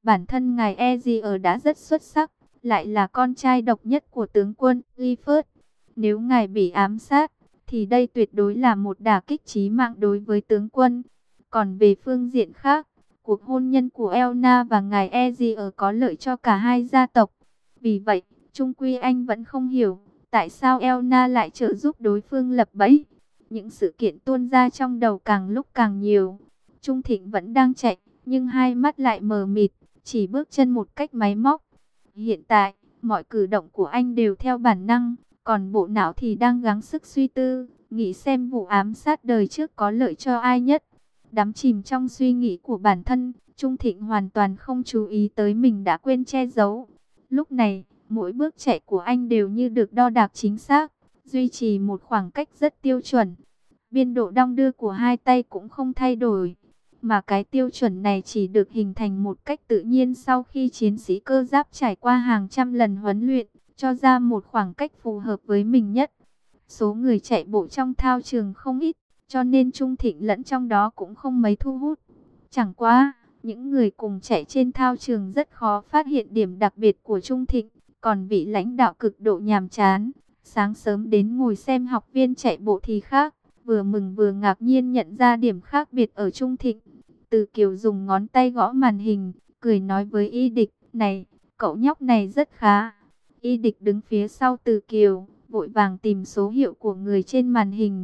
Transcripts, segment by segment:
bản thân ngài Ezio đã rất xuất sắc, lại là con trai độc nhất của tướng quân Clifford. Nếu ngài bị ám sát, thì đây tuyệt đối là một đả kích chí mạng đối với tướng quân. Còn về phương diện khác, cuộc hôn nhân của Elna và ngài Ezio có lợi cho cả hai gia tộc. Vì vậy, chung quy anh vẫn không hiểu tại sao Elna lại trợ giúp đối phương lập bẫy. Những sự kiện tuôn ra trong đầu càng lúc càng nhiều. Trung Thịnh vẫn đang chạy, nhưng hai mắt lại mờ mịt, chỉ bước chân một cách máy móc. Hiện tại, mọi cử động của anh đều theo bản năng, còn bộ não thì đang gắng sức suy tư, nghĩ xem vụ ám sát đời trước có lợi cho ai nhất. Đắm chìm trong suy nghĩ của bản thân, Trung Thịnh hoàn toàn không chú ý tới mình đã quên che giấu. Lúc này, mỗi bước chạy của anh đều như được đo đạc chính xác, duy trì một khoảng cách rất tiêu chuẩn. Biên độ đong đưa của hai tay cũng không thay đổi, mà cái tiêu chuẩn này chỉ được hình thành một cách tự nhiên sau khi chiến sĩ cơ giáp trải qua hàng trăm lần huấn luyện, cho ra một khoảng cách phù hợp với mình nhất. Số người chạy bộ trong thao trường không ít, cho nên Trung Thịnh lẫn trong đó cũng không mấy thu hút. Chẳng qua, những người cùng chạy trên thao trường rất khó phát hiện điểm đặc biệt của Trung Thịnh, còn vị lãnh đạo cực độ nhàm chán, sáng sớm đến ngồi xem học viên chạy bộ thì khác, vừa mừng vừa ngạc nhiên nhận ra điểm khác biệt ở Trung Thịnh. Từ Kiều dùng ngón tay gõ màn hình, cười nói với Y Địch, này, cậu nhóc này rất khá. Y Địch đứng phía sau Từ Kiều, vội vàng tìm số hiệu của người trên màn hình.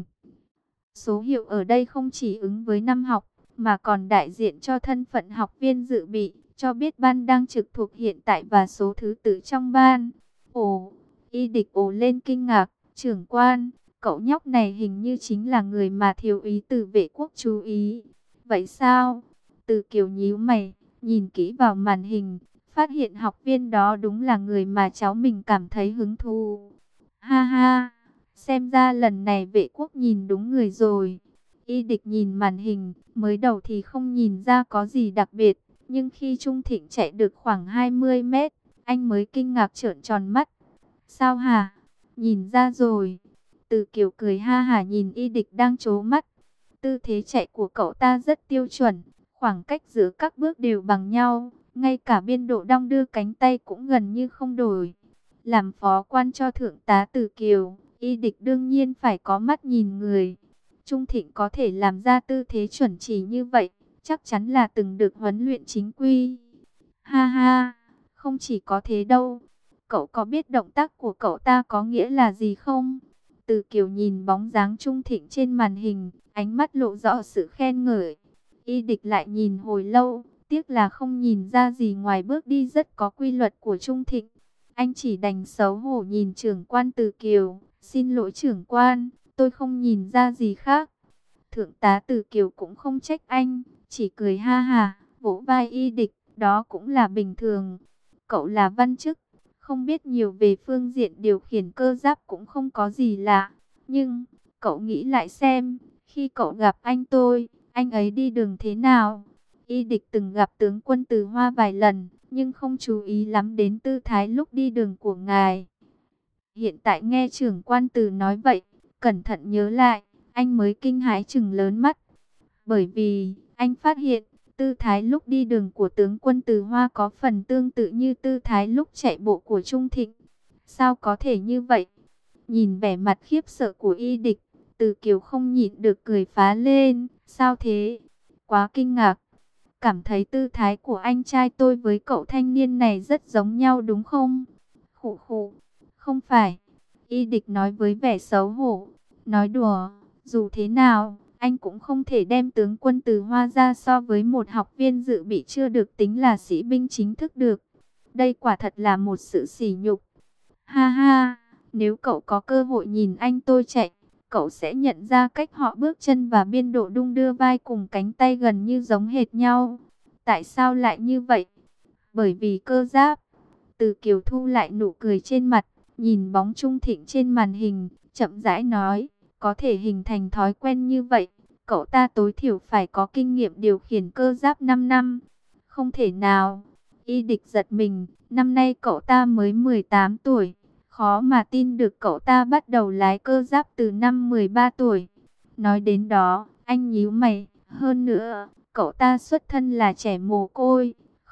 Số hiệu ở đây không chỉ ứng với năm học, mà còn đại diện cho thân phận học viên dự bị, cho biết ban đang trực thuộc hiện tại và số thứ tự trong ban. Ồ, Y Địch ồ lên kinh ngạc, trưởng quan, cậu nhóc này hình như chính là người mà thiếu úy Từ Vệ Quốc chú ý. Vậy sao? Từ Kiều nhíu mày, nhìn kỹ vào màn hình, phát hiện học viên đó đúng là người mà cháu mình cảm thấy hứng thú. Ha ha, xem ra lần này Vệ Quốc nhìn đúng người rồi. Y Địch nhìn màn hình, mới đầu thì không nhìn ra có gì đặc biệt, nhưng khi Trung Thịnh chạy được khoảng 20 mét, anh mới kinh ngạc trợn tròn mắt. Sao hả? Nhìn ra rồi. Từ Kiều cười ha hả nhìn Y Địch đang trố mắt. Tư thế chạy của cậu ta rất tiêu chuẩn, khoảng cách giữa các bước đều bằng nhau, ngay cả biên độ đong đưa cánh tay cũng gần như không đổi. Làm phó quan cho thượng tá Từ Kiều, Y Địch đương nhiên phải có mắt nhìn người. Trung Thịnh có thể làm ra tư thế chuẩn chỉ như vậy, chắc chắn là từng được huấn luyện chính quy. Ha ha, không chỉ có thế đâu. Cậu có biết động tác của cậu ta có nghĩa là gì không? Từ Kiều nhìn bóng dáng Trung Thịnh trên màn hình, ánh mắt lộ rõ sự khen ngợi. Y Địch lại nhìn hồi lâu, tiếc là không nhìn ra gì ngoài bước đi rất có quy luật của Trung Thịnh. Anh chỉ đành xấu hổ nhìn trưởng quan Từ Kiều, xin lỗi trưởng quan, tôi không nhìn ra gì khác. Thượng tá Từ Kiều cũng không trách anh, chỉ cười ha hả, vỗ vai Y Địch, đó cũng là bình thường. Cậu là văn chức, không biết nhiều về phương diện điều khiển cơ giáp cũng không có gì lạ. Nhưng, cậu nghĩ lại xem, khi cậu gặp anh tôi, anh ấy đi đường thế nào? Y Địch từng gặp tướng quân Từ Hoa vài lần, nhưng không chú ý lắm đến tư thái lúc đi đường của ngài. Hiện tại nghe trưởng quan Từ nói vậy, cẩn thận nhớ lại, anh mới kinh hãi trừng lớn mắt. Bởi vì, anh phát hiện, tư thái lúc đi đường của tướng quân Từ Hoa có phần tương tự như tư thái lúc chạy bộ của Trung Thịnh. Sao có thể như vậy? Nhìn vẻ mặt khiếp sợ của Y Địch, Từ Kiều không nhịn được cười phá lên. Sao thế? Quá kinh ngạc. Cảm thấy tư thái của anh trai tôi với cậu thanh niên này rất giống nhau đúng không? Khụ khụ. Không phải. Y Địch nói với vẻ xấu hổ. Nói đùa, dù thế nào, anh cũng không thể đem tướng quân Từ Hoa ra so với một học viên dự bị chưa được tính là sĩ binh chính thức được. Đây quả thật là một sự sỉ nhục. Ha ha, nếu cậu có cơ hội nhìn anh tôi chạy, cậu sẽ nhận ra cách họ bước chân và biên độ đung đưa vai cùng cánh tay gần như giống hệt nhau. Tại sao lại như vậy? Bởi vì cơ giáp. Từ Kiều thu lại nụ cười trên mặt, nhìn bóng Trung Thịnh trên màn hình, chậm rãi nói, có thể hình thành thói quen như vậy, cậu ta tối thiểu phải có kinh nghiệm điều khiển cơ giáp 5 năm. Không thể nào. Y Địch giật mình, năm nay cậu ta mới 18 tuổi. Khó mà tin được cậu ta bắt đầu lái cơ giáp từ năm 13 tuổi. Nói đến đó, anh nhíu mày, hơn nữa, cậu ta xuất thân là trẻ mồ côi,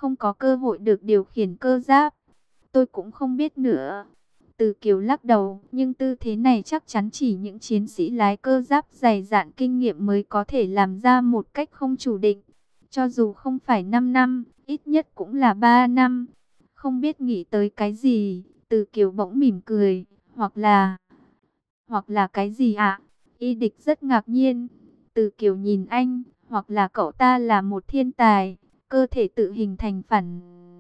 không có cơ hội được điều khiển cơ giáp. Tôi cũng không biết nữa. Từ Kiều lắc đầu, nhưng tư thế này chắc chắn chỉ những chiến sĩ lái cơ giáp dày dạn kinh nghiệm mới có thể làm ra một cách không chủ định. Cho dù không phải 5 năm, ít nhất cũng là 3 năm. Không biết nghĩ tới cái gì, Từ Kiều bỗng mỉm cười, hoặc là cái gì ạ? Y Địch rất ngạc nhiên. Từ Kiều nhìn anh, hoặc là cậu ta là một thiên tài, cơ thể tự hình thành phản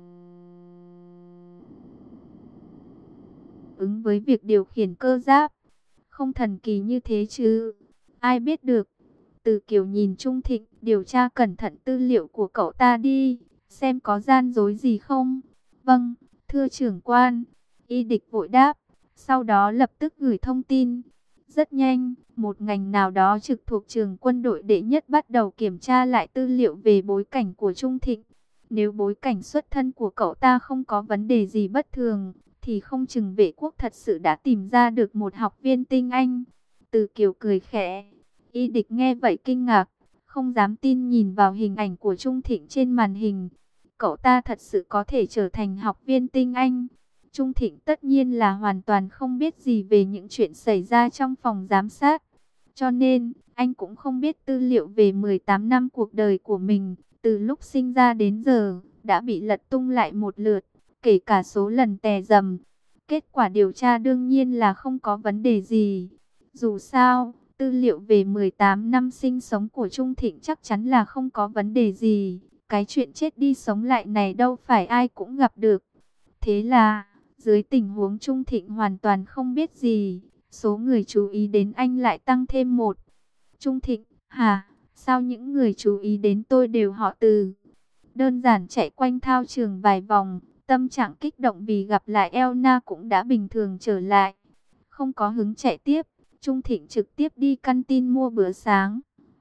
ứng với việc điều khiển cơ giáp. Không thần kỳ như thế chứ? Ai biết được. Từ Kiều nhìn Trung Thịnh, điều tra cẩn thận tư liệu của cậu ta đi, xem có gian dối gì không. Vâng, thưa trưởng quan. Y Địch vội đáp, sau đó lập tức gửi thông tin. Rất nhanh, một ngành nào đó trực thuộc trường quân đội đệ nhất bắt đầu kiểm tra lại tư liệu về bối cảnh của Trung Thịnh. Nếu bối cảnh xuất thân của cậu ta không có vấn đề gì bất thường, thì không chừng vệ quốc thật sự đã tìm ra được một học viên tinh anh. Từ Kiều cười khẽ. Y Địch nghe vậy kinh ngạc, không dám tin nhìn vào hình ảnh của Trung Thịnh trên màn hình. Cậu ta thật sự có thể trở thành học viên tinh anh. Trung Thịnh tất nhiên là hoàn toàn không biết gì về những chuyện xảy ra trong phòng giám sát. Cho nên, anh cũng không biết tư liệu về 18 năm cuộc đời của mình, từ lúc sinh ra đến giờ, đã bị lật tung lại một lượt, kể cả số lần tè dầm. Kết quả điều tra đương nhiên là không có vấn đề gì. Dù sao, tư liệu về 18 năm sinh sống của Trung Thịnh chắc chắn là không có vấn đề gì. Cái chuyện chết đi sống lại này đâu phải ai cũng gặp được. Thế là, dưới tình huống Trung Thịnh hoàn toàn không biết gì, số người chú ý đến anh lại tăng thêm một. Trung Thịnh, hả? Sao những người chú ý đến tôi đều họ Từ? Đơn giản chạy quanh thao trường vài vòng, tâm trạng kích động vì gặp lại Elna cũng đã bình thường trở lại. Không có hứng chạy tiếp, Trung Thịnh trực tiếp đi căn tin mua bữa sáng.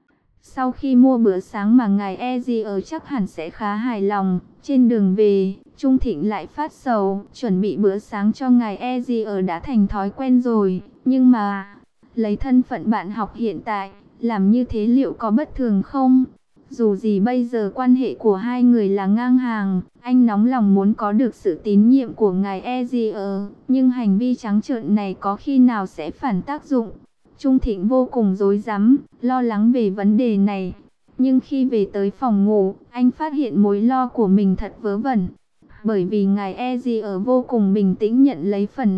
Sau khi mua bữa sáng mà ngài Ezier chắc hẳn sẽ khá hài lòng, trên đường về, Trung Thịnh lại phát sầu, chuẩn bị bữa sáng cho ngài Ezier đã thành thói quen rồi, nhưng mà, lấy thân phận bạn học hiện tại, làm như thế liệu có bất thường không? Dù gì bây giờ quan hệ của hai người là ngang hàng, anh nóng lòng muốn có được sự tín nhiệm của ngài Ezier, nhưng hành vi trắng trợn này có khi nào sẽ phản tác dụng? Trung Thịnh vô cùng rối rắm, lo lắng về vấn đề này. Nhưng khi về tới phòng ngủ, anh phát hiện mối lo của mình thật vớ vẩn. Bởi vì ngài Ezier vô cùng bình tĩnh nhận lấy phần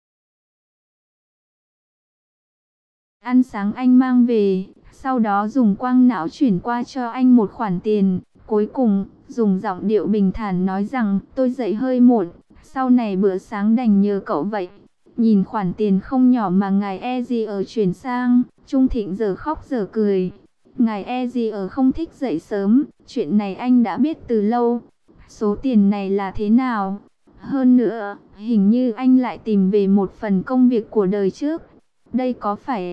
ăn sáng anh mang về, sau đó dùng quang não chuyển qua cho anh một khoản tiền. Cuối cùng, dùng giọng điệu bình thản nói rằng, tôi dậy hơi muộn, sau này bữa sáng đành nhờ cậu vậy. Nhìn khoản tiền không nhỏ mà ngài Ezier chuyển sang, Trung Thịnh giờ khóc giờ cười. Ngài Ezier không thích dậy sớm, chuyện này anh đã biết từ lâu. Số tiền này là thế nào? Hơn nữa, hình như anh lại tìm về một phần công việc của đời trước. Đây có phải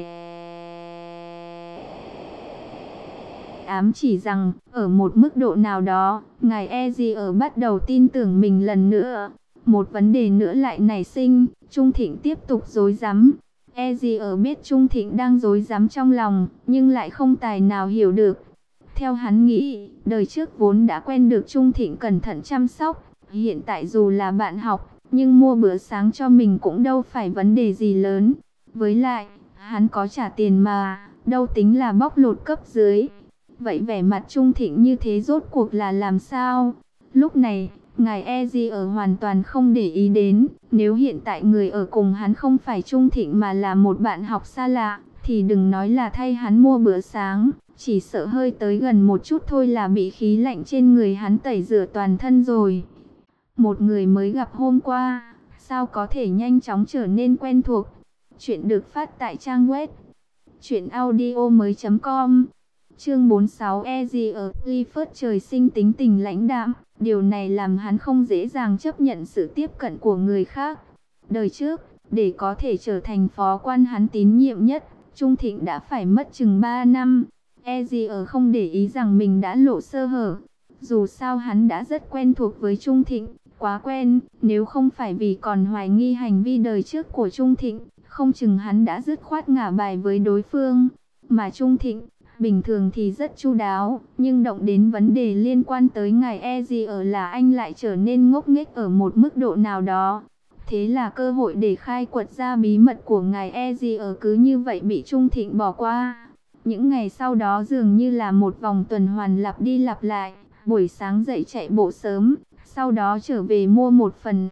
ám chỉ rằng, ở một mức độ nào đó, ngài Ezier bắt đầu tin tưởng mình lần nữa. Một vấn đề nữa lại nảy sinh, Trung Thịnh tiếp tục rối rắm. Ezier biết Trung Thịnh đang rối rắm trong lòng, nhưng lại không tài nào hiểu được. Theo hắn nghĩ, đời trước vốn đã quen được Trung Thịnh cẩn thận chăm sóc. Hiện tại dù là bạn học, nhưng mua bữa sáng cho mình cũng đâu phải vấn đề gì lớn. Với lại, hắn có trả tiền mà, đâu tính là bóc lột cấp dưới. Vậy vẻ mặt Trung Thịnh như thế rốt cuộc là làm sao? Lúc này, ngài Ezier hoàn toàn không để ý đến. Nếu hiện tại người ở cùng hắn không phải Trung Thịnh mà là một bạn học xa lạ, thì đừng nói là thay hắn mua bữa sáng. Chỉ sợ hơi tới gần một chút thôi là bị khí lạnh trên người hắn tẩy rửa toàn thân rồi. Một người mới gặp hôm qua, sao có thể nhanh chóng trở nên quen thuộc? Chuyện được phát tại trang web truyệnaudiomoi.com. Chương 46. Ezier Clifford trời sinh tính tình lãnh đạm, điều này làm hắn không dễ dàng chấp nhận sự tiếp cận của người khác. Đời trước, để có thể trở thành phó quan hắn tín nhiệm nhất, Trung Thịnh đã phải mất chừng 3 năm. Ezier không để ý rằng mình đã lộ sơ hở. Dù sao hắn đã rất quen thuộc với Trung Thịnh, quá quen, nếu không phải vì còn hoài nghi hành vi đời trước của Trung Thịnh, không chừng hắn đã dứt khoát ngả bài với đối phương. Mà Trung Thịnh, bình thường thì rất chu đáo, nhưng động đến vấn đề liên quan tới ngài Ezio là anh lại trở nên ngốc nghếch ở một mức độ nào đó. Thế là cơ hội để khai quật ra bí mật của ngài Ezio cứ như vậy bị Trung Thịnh bỏ qua. Những ngày sau đó dường như là một vòng tuần hoàn lặp đi lặp lại. Buổi sáng dậy chạy bộ sớm, sau đó trở về mua một phần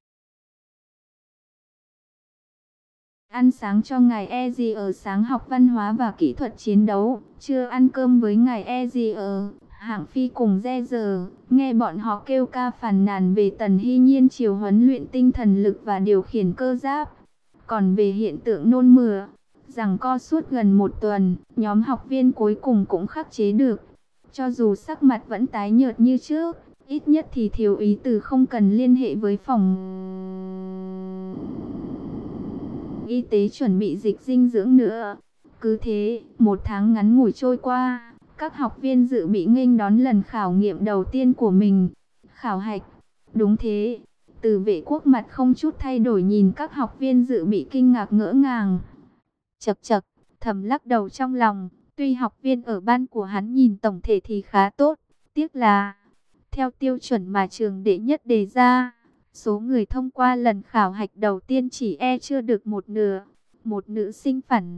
ăn sáng cho ngài Ezio, sáng học văn hóa và kỹ thuật chiến đấu, trưa ăn cơm với ngài Ezio. Hạng Phi cùng Re nghe bọn họ kêu ca phàn nàn về Tần Hy Nhiên chiều huấn luyện tinh thần lực và điều khiển cơ giáp. Còn về hiện tượng nôn mửa, giằng co suốt gần một tuần, nhóm học viên cuối cùng cũng khắc chế được. Cho dù sắc mặt vẫn tái nhợt như trước, ít nhất thì thiếu ý từ không cần liên hệ với phòng y tế chuẩn bị dịch dinh dưỡng nữa. Cứ thế, một tháng ngắn ngủi trôi qua, các học viên dự bị nghênh đón lần khảo nghiệm đầu tiên của mình. Khảo hạch. Đúng thế. Từ Vệ Quốc mặt không chút thay đổi nhìn các học viên dự bị kinh ngạc ngỡ ngàng. Chậc chậc, thầm lắc đầu trong lòng. Tuy học viên ở ban của hắn nhìn tổng thể thì khá tốt, tiếc là theo tiêu chuẩn mà trường đệ nhất đề ra, số người thông qua lần khảo hạch đầu tiên chỉ chưa được một nửa. Một nữ sinh phản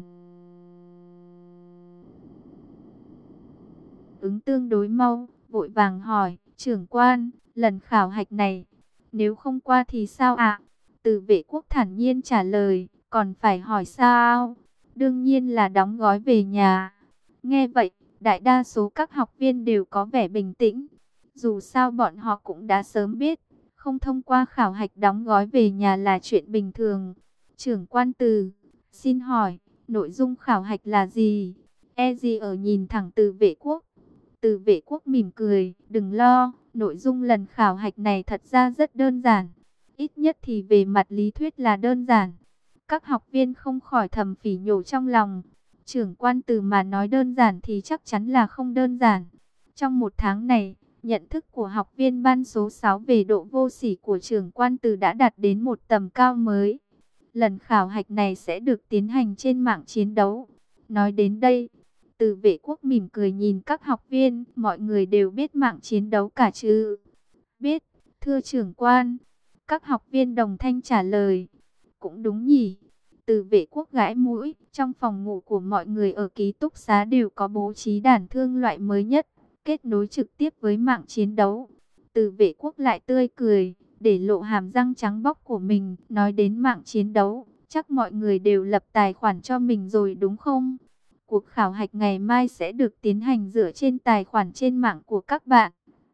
ứng tương đối mau, vội vàng hỏi, trưởng quan, lần khảo hạch này, nếu không qua thì sao ạ? Từ Vệ Quốc thản nhiên trả lời, còn phải hỏi sao? Đương nhiên là đóng gói về nhà. Nghe vậy, đại đa số các học viên đều có vẻ bình tĩnh. Dù sao bọn họ cũng đã sớm biết, không thông qua khảo hạch đóng gói về nhà là chuyện bình thường. Trưởng quan Từ, xin hỏi, nội dung khảo hạch là gì? Ezio nhìn thẳng Từ Vệ Quốc. Từ Vệ Quốc mỉm cười, đừng lo, nội dung lần khảo hạch này thật ra rất đơn giản. Ít nhất thì về mặt lý thuyết là đơn giản. Các học viên không khỏi thầm phỉ nhổ trong lòng. Trưởng quan Từ mà nói đơn giản thì chắc chắn là không đơn giản. Trong một tháng này, nhận thức của học viên ban số 6 về độ vô sỉ của trưởng quan Từ đã đạt đến một tầm cao mới. Lần khảo hạch này sẽ được tiến hành trên mạng chiến đấu. Nói đến đây, Từ Vệ Quốc mỉm cười nhìn các học viên, mọi người đều biết mạng chiến đấu cả chứ? Biết, thưa trưởng quan. Các học viên đồng thanh trả lời. Cũng đúng nhỉ. Từ Vệ Quốc gãi mũi, trong phòng ngủ của mọi người ở ký túc xá đều có bố trí đàn thương loại mới nhất, kết nối trực tiếp với mạng chiến đấu. Từ Vệ Quốc lại tươi cười, để lộ hàm răng trắng bóc của mình, nói đến mạng chiến đấu, chắc mọi người đều lập tài khoản cho mình rồi đúng không? Cuộc khảo hạch ngày mai sẽ được tiến hành dựa trên tài khoản trên mạng của các bạn.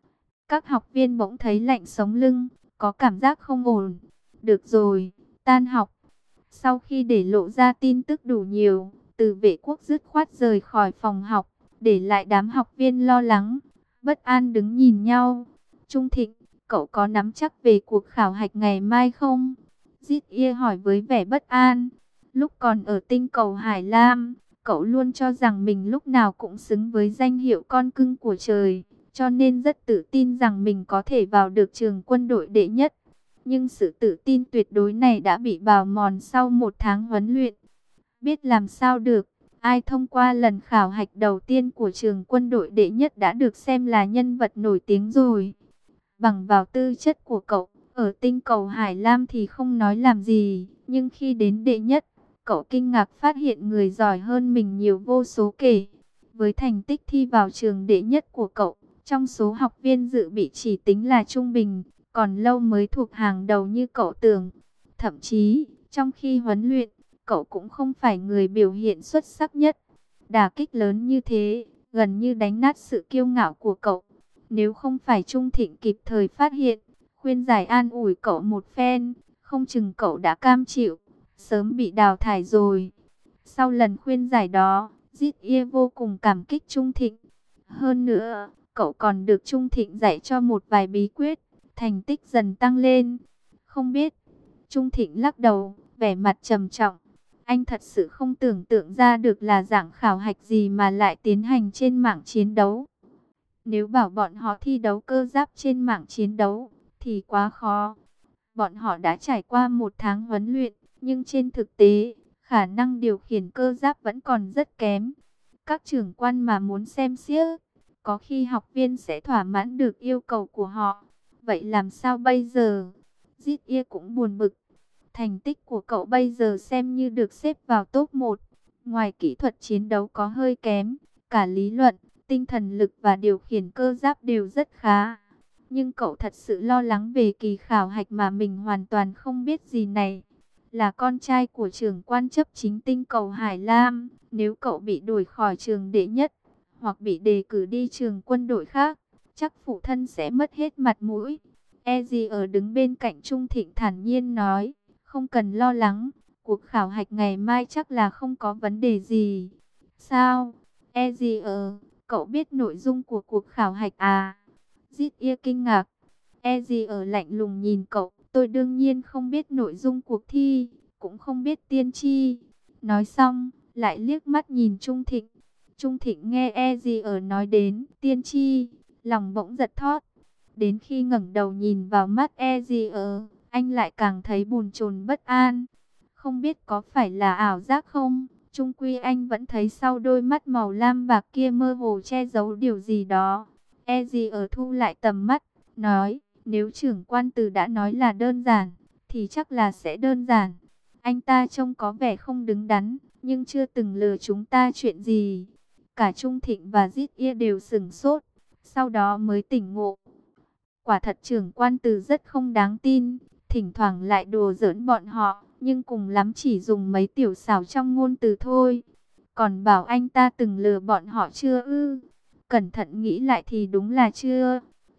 Các học viên bỗng thấy lạnh sống lưng, có cảm giác không ổn. Được rồi, tan học. Sau khi để lộ ra tin tức đủ nhiều, Từ Vệ Quốc dứt khoát rời khỏi phòng học, để lại đám học viên lo lắng, bất an đứng nhìn nhau. Trung Thịnh, cậu có nắm chắc về cuộc khảo hạch ngày mai không? Dít Ia hỏi với vẻ bất an. Lúc còn ở tinh cầu Hải Lam, cậu luôn cho rằng mình lúc nào cũng xứng với danh hiệu con cưng của trời, cho nên rất tự tin rằng mình có thể vào được trường quân đội đệ nhất. Nhưng sự tự tin tuyệt đối này đã bị bào mòn sau một tháng huấn luyện. Biết làm sao được, ai thông qua lần khảo hạch đầu tiên của trường quân đội đệ nhất đã được xem là nhân vật nổi tiếng rồi. Bằng vào tư chất của cậu, ở tinh cầu Hải Lam thì không nói làm gì, nhưng khi đến đệ nhất, cậu kinh ngạc phát hiện người giỏi hơn mình nhiều vô số kể. Với thành tích thi vào trường đệ nhất của cậu, trong số học viên dự bị chỉ tính là trung bình, còn lâu mới thuộc hàng đầu như cậu tưởng. Thậm chí, trong khi huấn luyện, cậu cũng không phải người biểu hiện xuất sắc nhất. Đả kích lớn như thế, gần như đánh nát sự kiêu ngạo của cậu. Nếu không phải Trung Thịnh kịp thời phát hiện, khuyên giải an ủi cậu một phen, không chừng cậu đã cam chịu, sớm bị đào thải rồi. Sau lần khuyên giải đó, Dít Ia vô cùng cảm kích Trung Thịnh. Hơn nữa, cậu còn được Trung Thịnh dạy cho một vài bí quyết, thành tích dần tăng lên. Không biết, Trung Thịnh lắc đầu, vẻ mặt trầm trọng. Anh thật sự không tưởng tượng ra được là dạng khảo hạch gì mà lại tiến hành trên mạng chiến đấu. Nếu bảo bọn họ thi đấu cơ giáp trên mạng chiến đấu, thì quá khó. Bọn họ đã trải qua một tháng huấn luyện, nhưng trên thực tế, khả năng điều khiển cơ giáp vẫn còn rất kém. Các trưởng quan mà muốn xem xiếc, có khi học viên sẽ thỏa mãn được yêu cầu của họ. Vậy làm sao bây giờ? Zit cũng buồn bực. Thành tích của cậu bây giờ xem như được xếp vào top 1. Ngoài kỹ thuật chiến đấu có hơi kém, cả lý luận, tinh thần lực và điều khiển cơ giáp đều rất khá. Nhưng cậu thật sự lo lắng về kỳ khảo hạch mà mình hoàn toàn không biết gì này. Là con trai của trưởng quan chấp chính tinh cầu Hải Lam, nếu cậu bị đuổi khỏi trường đệ nhất, hoặc bị đề cử đi trường quân đội khác, chắc phụ thân sẽ mất hết mặt mũi. Eji ở đứng bên cạnh Trung Thịnh thản nhiên nói, không cần lo lắng, cuộc khảo hạch ngày mai chắc là không có vấn đề gì. Sao? Eji cậu biết nội dung của cuộc khảo hạch à? Zit kinh ngạc. Eji lạnh lùng nhìn cậu, tôi đương nhiên không biết nội dung cuộc thi, cũng không biết tiên tri. Nói xong, lại liếc mắt nhìn Trung Thịnh. Trung Thịnh nghe Eji nói đến tiên tri, lòng bỗng giật thót. Đến khi ngẩng đầu nhìn vào mắt Eji, anh lại càng thấy bồn chồn bất an. Không biết có phải là ảo giác không? Chung quy anh vẫn thấy sau đôi mắt màu lam bạc kia mơ hồ che giấu điều gì đó. Eji thu lại tầm mắt, nói, nếu trưởng quan từ đã nói là đơn giản, thì chắc là sẽ đơn giản. Anh ta trông có vẻ không đứng đắn, nhưng chưa từng lừa chúng ta chuyện gì. Cả Trung Thịnh và Zit đều sửng sốt, sau đó mới tỉnh ngộ. Quả thật trưởng quan từ rất không đáng tin, thỉnh thoảng lại đùa giỡn bọn họ, nhưng cùng lắm chỉ dùng mấy tiểu xảo trong ngôn từ thôi. Còn bảo anh ta từng lừa bọn họ chưa ư? Cẩn thận nghĩ lại thì đúng là chưa.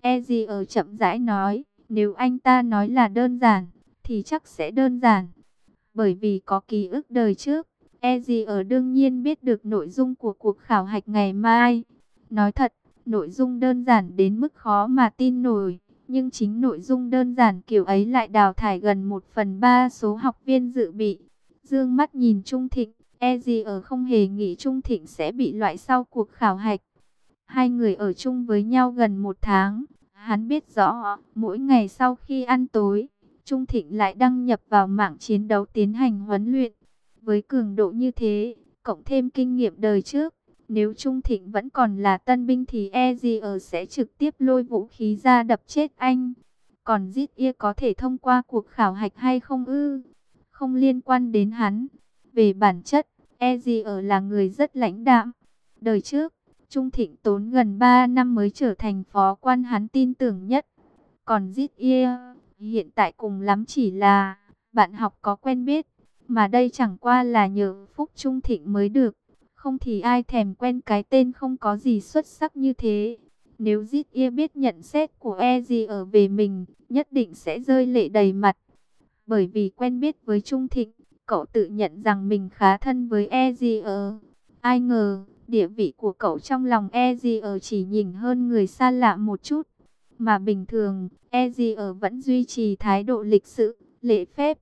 Eji chậm rãi nói, nếu anh ta nói là đơn giản, thì chắc sẽ đơn giản. Bởi vì có ký ức đời trước, Eji đương nhiên biết được nội dung của cuộc khảo hạch ngày mai. Nói thật, nội dung đơn giản đến mức khó mà tin nổi. Nhưng chính nội dung đơn giản kiểu ấy lại đào thải gần 1/3 số học viên dự bị. Dương mắt nhìn Trung Thịnh, Eji không hề nghĩ Trung Thịnh sẽ bị loại sau cuộc khảo hạch. Hai người ở chung với nhau gần 1 tháng. Hắn biết rõ, mỗi ngày sau khi ăn tối, Trung Thịnh lại đăng nhập vào mạng chiến đấu tiến hành huấn luyện. Với cường độ như thế, cộng thêm kinh nghiệm đời trước, nếu Trung Thịnh vẫn còn là tân binh thì Eji sẽ trực tiếp lôi vũ khí ra đập chết anh. Còn Zit có thể thông qua cuộc khảo hạch hay không ư? Không liên quan đến hắn. Về bản chất, Eji là người rất lãnh đạm. Đời trước, Trung Thịnh tốn gần 3 năm mới trở thành phó quan hắn tin tưởng nhất. Còn Zit hiện tại cùng lắm chỉ là bạn học có quen biết. Mà đây chẳng qua là nhờ phúc Trung Thịnh mới được. Không thì ai thèm quen cái tên không có gì xuất sắc như thế. Nếu Zit biết nhận xét của Eji về mình, nhất định sẽ rơi lệ đầy mặt. Bởi vì quen biết với Trung Thịnh, cậu tự nhận rằng mình khá thân với Eji. Ai ngờ, địa vị của cậu trong lòng Eji chỉ nhỉnh hơn người xa lạ một chút. Mà bình thường, Eji vẫn duy trì thái độ lịch sự, lễ phép.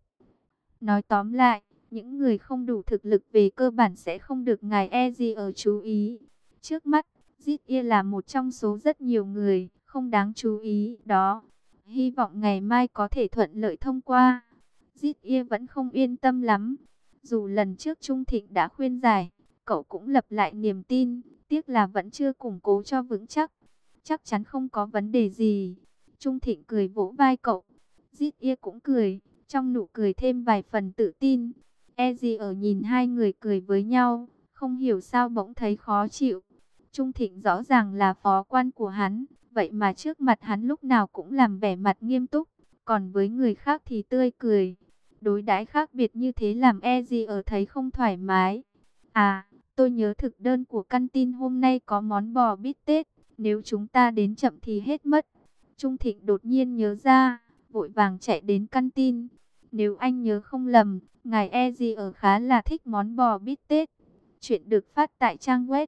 Nói tóm lại, những người không đủ thực lực về cơ bản sẽ không được ngài Eji chú ý. Trước mắt, Zit là một trong số rất nhiều người không đáng chú ý đó. Hy vọng ngày mai có thể thuận lợi thông qua. Zit vẫn không yên tâm lắm. Dù lần trước Trung Thịnh đã khuyên giải, cậu cũng lập lại niềm tin. Tiếc là vẫn chưa củng cố cho vững chắc. Chắc chắn không có vấn đề gì. Trung Thịnh cười vỗ vai cậu. Zit cũng cười. Trong nụ cười thêm vài phần tự tin. Eji nhìn hai người cười với nhau, không hiểu sao bỗng thấy khó chịu. Trung Thịnh rõ ràng là phó quan của hắn, vậy mà trước mặt hắn lúc nào cũng làm vẻ mặt nghiêm túc, còn với người khác thì tươi cười. Đối đãi khác biệt như thế làm Eji thấy không thoải mái. À, tôi nhớ thực đơn của căn tin hôm nay có món bò bít tết, nếu chúng ta đến chậm thì hết mất. Trung Thịnh đột nhiên nhớ ra, vội vàng chạy đến căn tin. Nếu anh nhớ không lầm, ngài Eji khá là thích món bò bít tết. Chuyện được phát tại trang web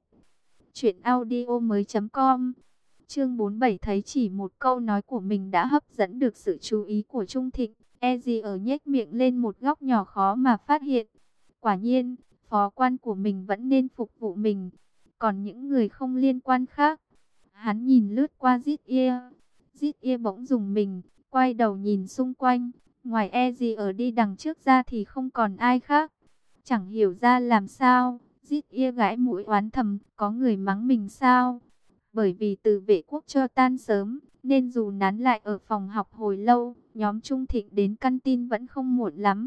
truyệnaudiomoi.com. Chương 47 thấy chỉ một câu nói của mình đã hấp dẫn được sự chú ý của Trung Thịnh. Eji nhếch miệng lên một góc nhỏ khó mà phát hiện. Quả nhiên, phó quan của mình vẫn nên phục vụ mình. Còn những người không liên quan khác. Hắn nhìn lướt qua Zit. Zit bỗng dùng mình, quay đầu nhìn xung quanh. Ngoài Eji đi đằng trước ra thì không còn ai khác. Chẳng hiểu ra làm sao, Dít ia gãi mũi oán thầm, có người mắng mình sao? Bởi vì từ vệ quốc cho tan sớm, nên dù nán lại ở phòng học hồi lâu, nhóm Trung Thịnh đến căn tin vẫn không muộn lắm.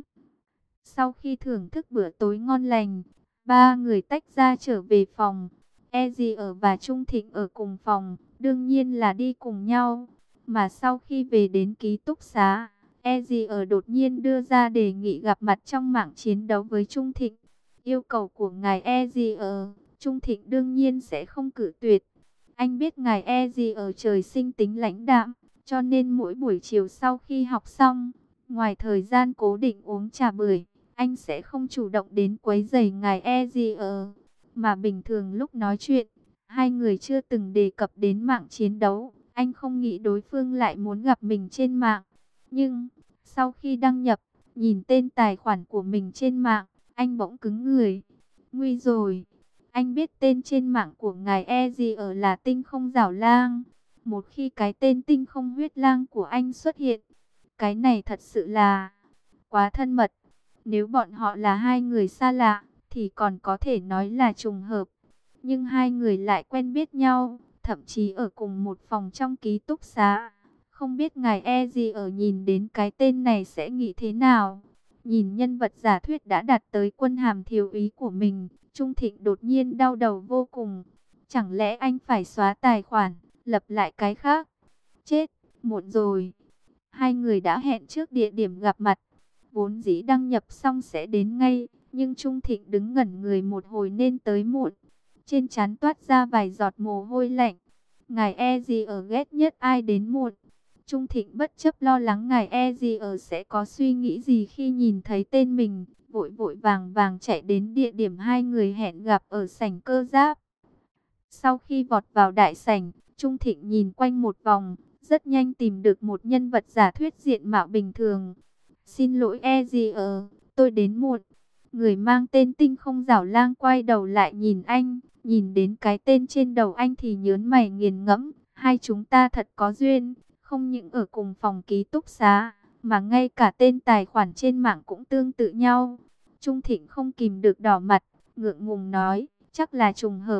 Sau khi thưởng thức bữa tối ngon lành, ba người tách ra trở về phòng. Eji ở và Trung Thịnh ở cùng phòng, đương nhiên là đi cùng nhau. Mà sau khi về đến ký túc xá, Eji ở đột nhiên đưa ra đề nghị gặp mặt trong mảng chiến đấu với Trung Thịnh. Yêu cầu của ngài Eji ở, Trung Thịnh đương nhiên sẽ không cự tuyệt. Anh biết ngài Eji ở trời sinh tính lãnh đạm, cho nên mỗi buổi chiều sau khi học xong, ngoài thời gian cố định uống trà bưởi, anh sẽ không chủ động đến quấy rầy ngài Ezier, mà bình thường lúc nói chuyện, hai người chưa từng đề cập đến mạng chiến đấu, anh không nghĩ đối phương lại muốn gặp mình trên mạng. Nhưng, sau khi đăng nhập, nhìn tên tài khoản của mình trên mạng, anh bỗng cứng người. Nguy rồi, anh biết tên trên mạng của ngài Ezier là Tinh Không Giảo Lang. Một khi cái tên Tinh Không Huyết Lang của anh xuất hiện, cái này thật sự là quá thân mật. Nếu bọn họ là hai người xa lạ, thì còn có thể nói là trùng hợp. Nhưng hai người lại quen biết nhau, thậm chí ở cùng một phòng trong ký túc xá. Không biết ngài Eji ở nhìn đến cái tên này sẽ nghĩ thế nào? Nhìn nhân vật giả thuyết đã đạt tới quân hàm thiếu úy của mình, Trung Thịnh đột nhiên đau đầu vô cùng. Chẳng lẽ anh phải xóa tài khoản, lập lại cái khác? Chết, muộn rồi. Hai người đã hẹn trước địa điểm gặp mặt. Vốn dĩ đăng nhập xong sẽ đến ngay, nhưng Trung Thịnh đứng ngẩn người một hồi nên tới muộn. Trên trán toát ra vài giọt mồ hôi lạnh. Ngài Eji ở ghét nhất ai đến muộn. Trung Thịnh bất chấp lo lắng ngài Eji ở sẽ có suy nghĩ gì khi nhìn thấy tên mình, vội vội vàng vàng chạy đến địa điểm hai người hẹn gặp ở sảnh cơ giáp. Sau khi vọt vào đại sảnh, Trung Thịnh nhìn quanh một vòng, rất nhanh tìm được một nhân vật giả thuyết diện mạo bình thường. Xin lỗi Ezier, tôi đến muộn. Người mang tên Tinh Không Giảo Lang quay đầu lại nhìn anh, nhìn đến cái tên trên đầu anh thì nhớn mày nghiền ngẫm. Hai chúng ta thật có duyên, không những ở cùng phòng ký túc xá, mà ngay cả tên tài khoản trên mạng cũng tương tự nhau. Trung Thịnh không kìm được đỏ mặt, ngượng ngùng nói, chắc là trùng hợp.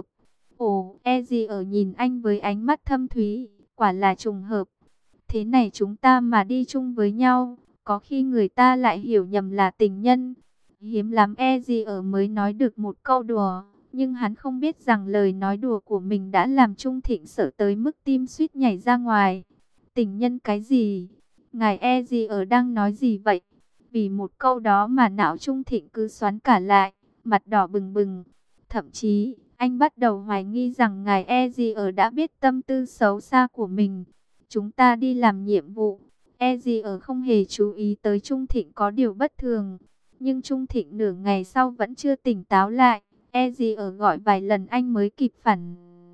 Ồ, Ezier nhìn anh với ánh mắt thâm thúy, quả là trùng hợp. Thế này chúng ta mà đi chung với nhau, có khi người ta lại hiểu nhầm là tình nhân. Hiếm lắm Ezier mới nói được một câu đùa, nhưng hắn không biết rằng lời nói đùa của mình đã làm Trung Thịnh sợ tới mức tim suýt nhảy ra ngoài. Tình nhân cái gì? Ngài Ezier đang nói gì vậy? Vì một câu đó mà não Trung Thịnh cứ xoắn cả lại, mặt đỏ bừng bừng. Thậm chí, anh bắt đầu hoài nghi rằng ngài Ezier đã biết tâm tư xấu xa của mình. Chúng ta đi làm nhiệm vụ. Ezier không hề chú ý tới Trung Thịnh có điều bất thường. Nhưng Trung Thịnh nửa ngày sau vẫn chưa tỉnh táo lại. Ezier gọi vài lần anh mới kịp phản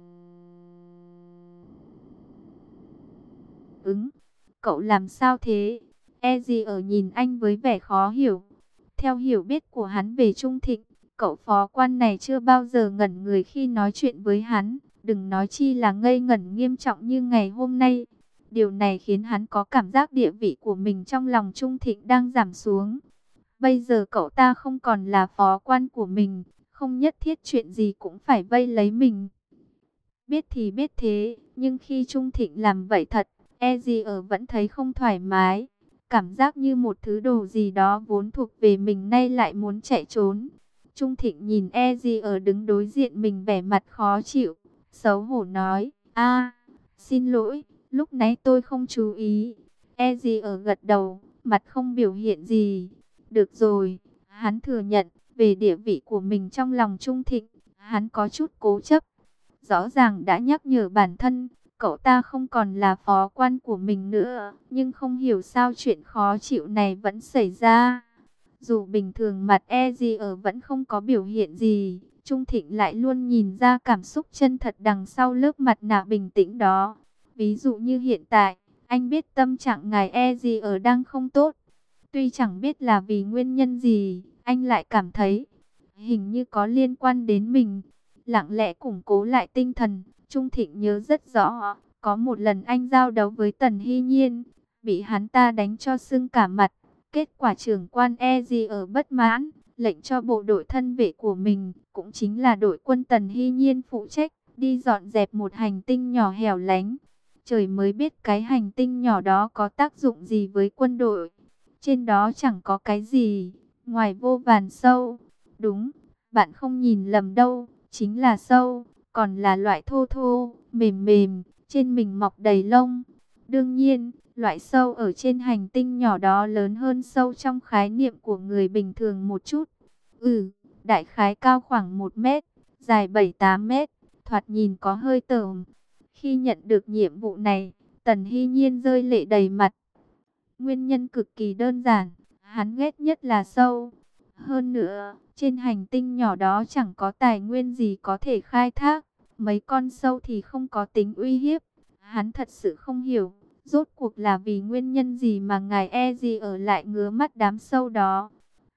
ứng. Cậu làm sao thế? Ezier nhìn anh với vẻ khó hiểu. Theo hiểu biết của hắn về Trung Thịnh, cậu phó quan này chưa bao giờ ngẩn người khi nói chuyện với hắn. Đừng nói chi là ngây ngẩn nghiêm trọng như ngày hôm nay. Điều này khiến hắn có cảm giác địa vị của mình trong lòng Trung Thịnh đang giảm xuống. Bây giờ cậu ta không còn là phó quan của mình, không nhất thiết chuyện gì cũng phải vây lấy mình. Biết thì biết thế, nhưng khi Trung Thịnh làm vậy thật, Ezier vẫn thấy không thoải mái. Cảm giác như một thứ đồ gì đó vốn thuộc về mình nay lại muốn chạy trốn. Trung Thịnh nhìn Ezier đứng đối diện mình vẻ mặt khó chịu, xấu hổ nói, xin lỗi, lúc nãy tôi không chú ý. Ezier gật đầu, mặt không biểu hiện gì. Được rồi, hắn thừa nhận, về địa vị của mình trong lòng Trung Thịnh, hắn có chút cố chấp. Rõ ràng đã nhắc nhở bản thân, cậu ta không còn là phó quan của mình nữa, nhưng không hiểu sao chuyện khó chịu này vẫn xảy ra. Dù bình thường mặt Ezier vẫn không có biểu hiện gì, Trung Thịnh lại luôn nhìn ra cảm xúc chân thật đằng sau lớp mặt nạ bình tĩnh đó. Ví dụ như hiện tại, anh biết tâm trạng ngài Ezier đang không tốt. Tuy chẳng biết là vì nguyên nhân gì, anh lại cảm thấy hình như có liên quan đến mình. Lặng lẽ củng cố lại tinh thần, Trung Thịnh nhớ rất rõ, có một lần anh giao đấu với Tần Hy Nhiên, bị hắn ta đánh cho sưng cả mặt. Kết quả trưởng quan Ezier bất mãn, lệnh cho bộ đội thân vệ của mình, cũng chính là đội quân Tần Hy Nhiên phụ trách, đi dọn dẹp một hành tinh nhỏ hẻo lánh. Trời mới biết cái hành tinh nhỏ đó có tác dụng gì với quân đội. Trên đó chẳng có cái gì, ngoài vô vàn sâu. Đúng, bạn không nhìn lầm đâu, chính là sâu, còn là loại thô thô, mềm mềm, trên mình mọc đầy lông. Đương nhiên, loại sâu ở trên hành tinh nhỏ đó lớn hơn sâu trong khái niệm của người bình thường một chút. Đại khái cao khoảng 1 mét, dài 7-8 mét, thoạt nhìn có hơi tởm. Khi nhận được nhiệm vụ này, Tần Hy Nhiên rơi lệ đầy mặt. Nguyên nhân cực kỳ đơn giản, hắn ghét nhất là sâu. Hơn nữa, trên hành tinh nhỏ đó chẳng có tài nguyên gì có thể khai thác. Mấy con sâu thì không có tính uy hiếp. Hắn thật sự không hiểu, rốt cuộc là vì nguyên nhân gì mà ngài Ezi ở lại ngứa mắt đám sâu đó.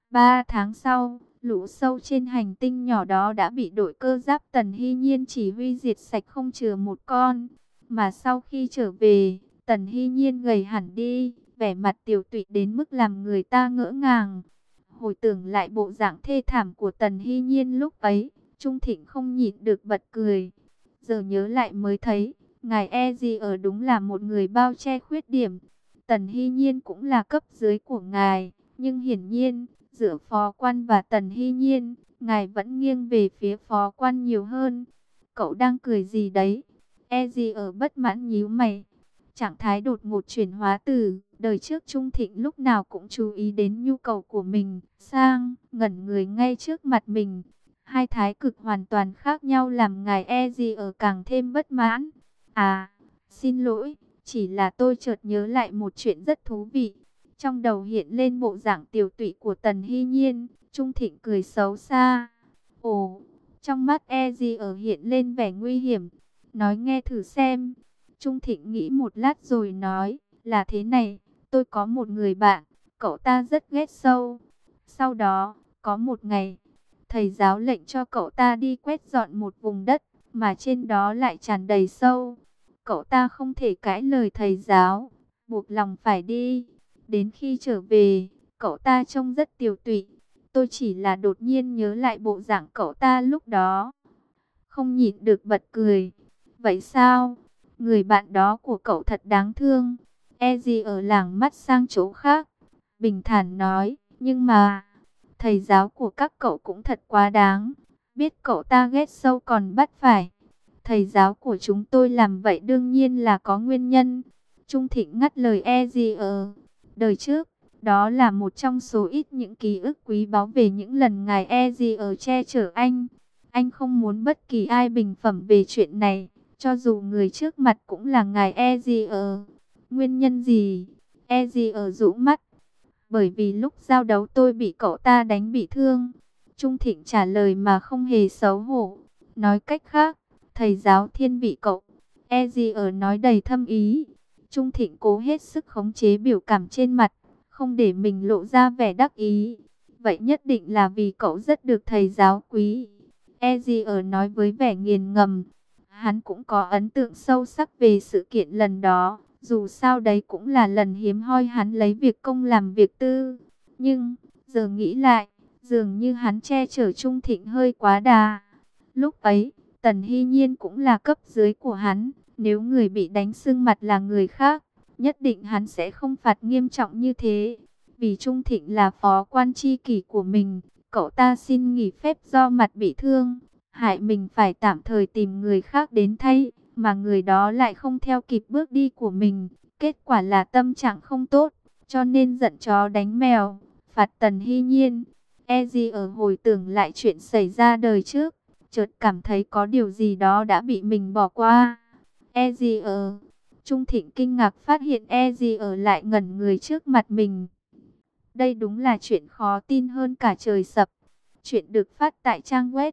3 tháng sau, lũ sâu trên hành tinh nhỏ đó đã bị đội cơ giáp Tần Hy Nhiên chỉ huy diệt sạch không chừa một con. Mà sau khi trở về, Tần Hy Nhiên gầy hẳn đi, vẻ mặt tiều tụy đến mức làm người ta ngỡ ngàng. Hồi tưởng lại bộ dạng thê thảm của Tần Hy Nhiên lúc ấy, Trung Thịnh không nhịn được bật cười. Giờ nhớ lại mới thấy, ngài Ezi ở đúng là một người bao che khuyết điểm. Tần Hy Nhiên cũng là cấp dưới của ngài, nhưng hiển nhiên, giữa phó quan và Tần Hy Nhiên, ngài vẫn nghiêng về phía phó quan nhiều hơn. Cậu đang cười gì đấy? Ezi ở bất mãn nhíu mày. Trạng thái đột ngột chuyển hóa từ đời trước Trung Thịnh lúc nào cũng chú ý đến nhu cầu của mình, sang ngẩn người ngay trước mặt mình. Hai thái cực hoàn toàn khác nhau làm ngài Ezi ở càng thêm bất mãn. À, xin lỗi, chỉ là tôi chợt nhớ lại một chuyện rất thú vị. Trong đầu hiện lên bộ dạng tiều tụy của Tần Hy Nhiên, Trung Thịnh cười xấu xa. Ồ, trong mắt Ezi ở hiện lên vẻ nguy hiểm. Nói nghe thử xem. Trung Thịnh nghĩ một lát rồi nói, là thế này, tôi có một người bạn, cậu ta rất ghét sâu. Sau đó, có một ngày, thầy giáo lệnh cho cậu ta đi quét dọn một vùng đất, mà trên đó lại tràn đầy sâu. Cậu ta không thể cãi lời thầy giáo, buộc lòng phải đi. Đến khi trở về, cậu ta trông rất tiều tụy. Tôi chỉ là đột nhiên nhớ lại bộ dạng cậu ta lúc đó, không nhịn được bật cười. Vậy sao? Người bạn đó của cậu thật đáng thương. Ezi ở làng mắt sang chỗ khác, bình thản nói, nhưng mà thầy giáo của các cậu cũng thật quá đáng. Biết cậu ta ghét sâu còn bắt phải. Thầy giáo của chúng tôi làm vậy đương nhiên là có nguyên nhân. Trung Thịnh ngắt lời Ezi ở. Đời trước, đó là một trong số ít những ký ức quý báu về những lần ngài Ezi ở che chở anh. Anh không muốn bất kỳ ai bình phẩm về chuyện này, cho dù người trước mặt cũng là ngài Ezi ở. Nguyên nhân gì? Ezi ở rũ mắt. Bởi vì lúc giao đấu tôi bị cậu ta đánh bị thương. Trung Thịnh trả lời mà không hề xấu hổ. Nói cách khác, thầy giáo thiên vị cậu. Ezi ở nói đầy thâm ý. Trung Thịnh cố hết sức khống chế biểu cảm trên mặt, không để mình lộ ra vẻ đắc ý. Vậy nhất định là vì cậu rất được thầy giáo quý. Ezi ở nói với vẻ nghiền ngầm. Hắn cũng có ấn tượng sâu sắc về sự kiện lần đó. Dù sao đấy cũng là lần hiếm hoi hắn lấy việc công làm việc tư. Nhưng, giờ nghĩ lại, dường như hắn che chở Trung Thịnh hơi quá đà. Lúc ấy, Tần Hy Nhiên cũng là cấp dưới của hắn. Nếu người bị đánh sưng mặt là người khác, nhất định hắn sẽ không phạt nghiêm trọng như thế. Vì Trung Thịnh là phó quan tri kỷ của mình, cậu ta xin nghỉ phép do mặt bị thương, hại mình phải tạm thời tìm người khác đến thay, mà người đó lại không theo kịp bước đi của mình. Kết quả là tâm trạng không tốt, cho nên giận chó đánh mèo, phạt Tần Hy Nhiên. Ezi ở hồi tưởng lại chuyện xảy ra đời trước, chợt cảm thấy có điều gì đó đã bị mình bỏ qua. Ezi ở. Trung Thịnh kinh ngạc phát hiện Ezi ở lại ngẩn người trước mặt mình. Đây đúng là chuyện khó tin hơn cả trời sập. Chuyện được phát tại trang web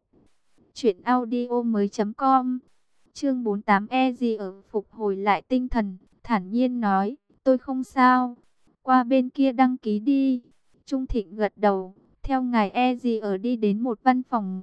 truyệnaudiomoi.com. Chương 48. Ezi ở phục hồi lại tinh thần, thản nhiên nói, tôi không sao. Qua bên kia đăng ký đi. Trung Thịnh gật đầu, theo ngài Ezi ở đi đến một văn phòng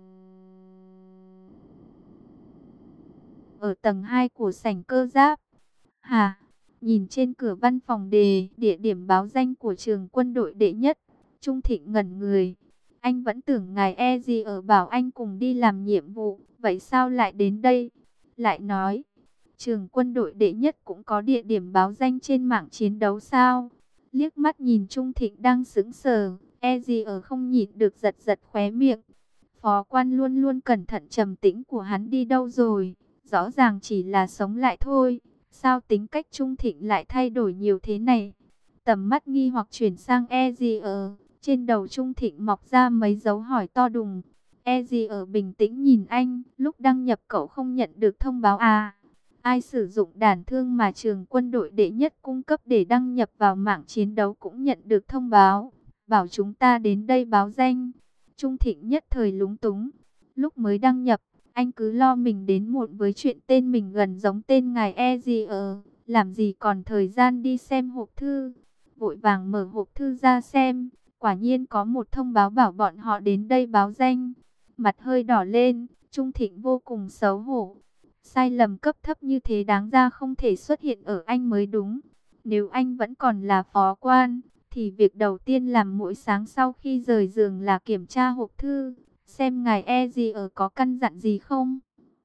ở tầng 2 của sảnh cơ giáp. Hà, nhìn trên cửa văn phòng đề địa điểm báo danh của trường quân đội đệ nhất, Trung Thịnh ngẩn người. Anh vẫn tưởng ngài ở bảo anh cùng đi làm nhiệm vụ, vậy sao lại đến đây? Lại nói, trường quân đội đệ nhất cũng có địa điểm báo danh trên mạng chiến đấu sao? Liếc mắt nhìn Trung Thịnh đang sững sờ, ở không nhịn được giật giật khóe miệng. Phó quan luôn luôn cẩn thận trầm tĩnh của hắn đi đâu rồi? Rõ ràng chỉ là sống lại thôi. Sao tính cách Trung Thịnh lại thay đổi nhiều thế này? Tầm mắt nghi hoặc chuyển sang ở trên đầu Trung Thịnh mọc ra mấy dấu hỏi to đùng. ở bình tĩnh nhìn anh, lúc đăng nhập cậu không nhận được thông báo à? Ai sử dụng đàn thương mà trường quân đội đệ nhất cung cấp để đăng nhập vào mạng chiến đấu cũng nhận được thông báo, bảo chúng ta đến đây báo danh. Trung Thịnh nhất thời lúng túng. Lúc mới đăng nhập, anh cứ lo mình đến muộn với chuyện tên mình gần giống tên ngài làm gì còn thời gian đi xem hộp thư. Vội vàng mở hộp thư ra xem, quả nhiên có một thông báo bảo bọn họ đến đây báo danh. Mặt hơi đỏ lên, Trung Thịnh vô cùng xấu hổ. Sai lầm cấp thấp như thế đáng ra không thể xuất hiện ở anh mới đúng. Nếu anh vẫn còn là phó quan, thì việc đầu tiên làm mỗi sáng sau khi rời giường là kiểm tra hộp thư, xem ngài có căn dặn gì không.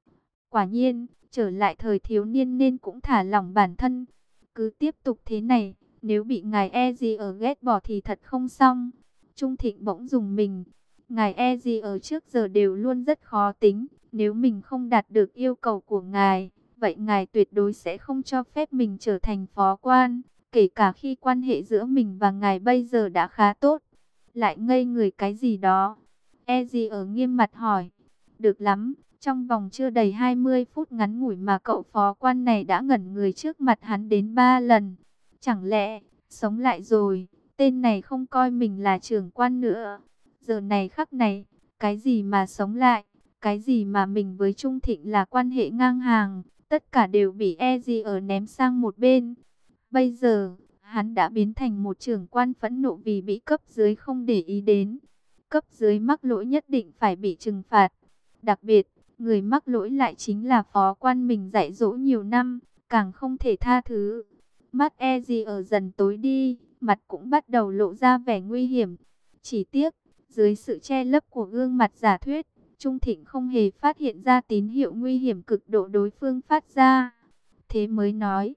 Quả nhiên, trở lại thời thiếu niên nên cũng thả lỏng bản thân. Cứ tiếp tục thế này, nếu bị ngài ghét bỏ thì thật không xong. Trung Thịnh bỗng dùng mình. Ngài trước giờ đều luôn rất khó tính. Nếu mình không đạt được yêu cầu của ngài, vậy ngài tuyệt đối sẽ không cho phép mình trở thành phó quan. Kể cả khi quan hệ giữa mình và ngài bây giờ đã khá tốt. Lại ngây người cái gì đó. Nghiêm mặt hỏi. Được lắm, trong vòng chưa đầy 20 phút ngắn ngủi mà cậu phó quan này đã ngẩn người trước mặt hắn đến 3 lần. Chẳng lẽ, sống lại rồi, tên này không coi mình là trưởng quan nữa. Giờ này khắc này, cái gì mà sống lại, cái gì mà mình với Trung Thịnh là quan hệ ngang hàng, tất cả đều bị ném sang một bên. Bây giờ, hắn đã biến thành một trưởng quan phẫn nộ vì bị cấp dưới không để ý đến. Cấp dưới mắc lỗi nhất định phải bị trừng phạt. Đặc biệt, người mắc lỗi lại chính là phó quan mình dạy dỗ nhiều năm, càng không thể tha thứ. Mắt dần tối đi, mặt cũng bắt đầu lộ ra vẻ nguy hiểm. Chỉ tiếc, dưới sự che lấp của gương mặt giả thuyết, Trung Thịnh không hề phát hiện ra tín hiệu nguy hiểm cực độ đối phương phát ra. Thế mới nói,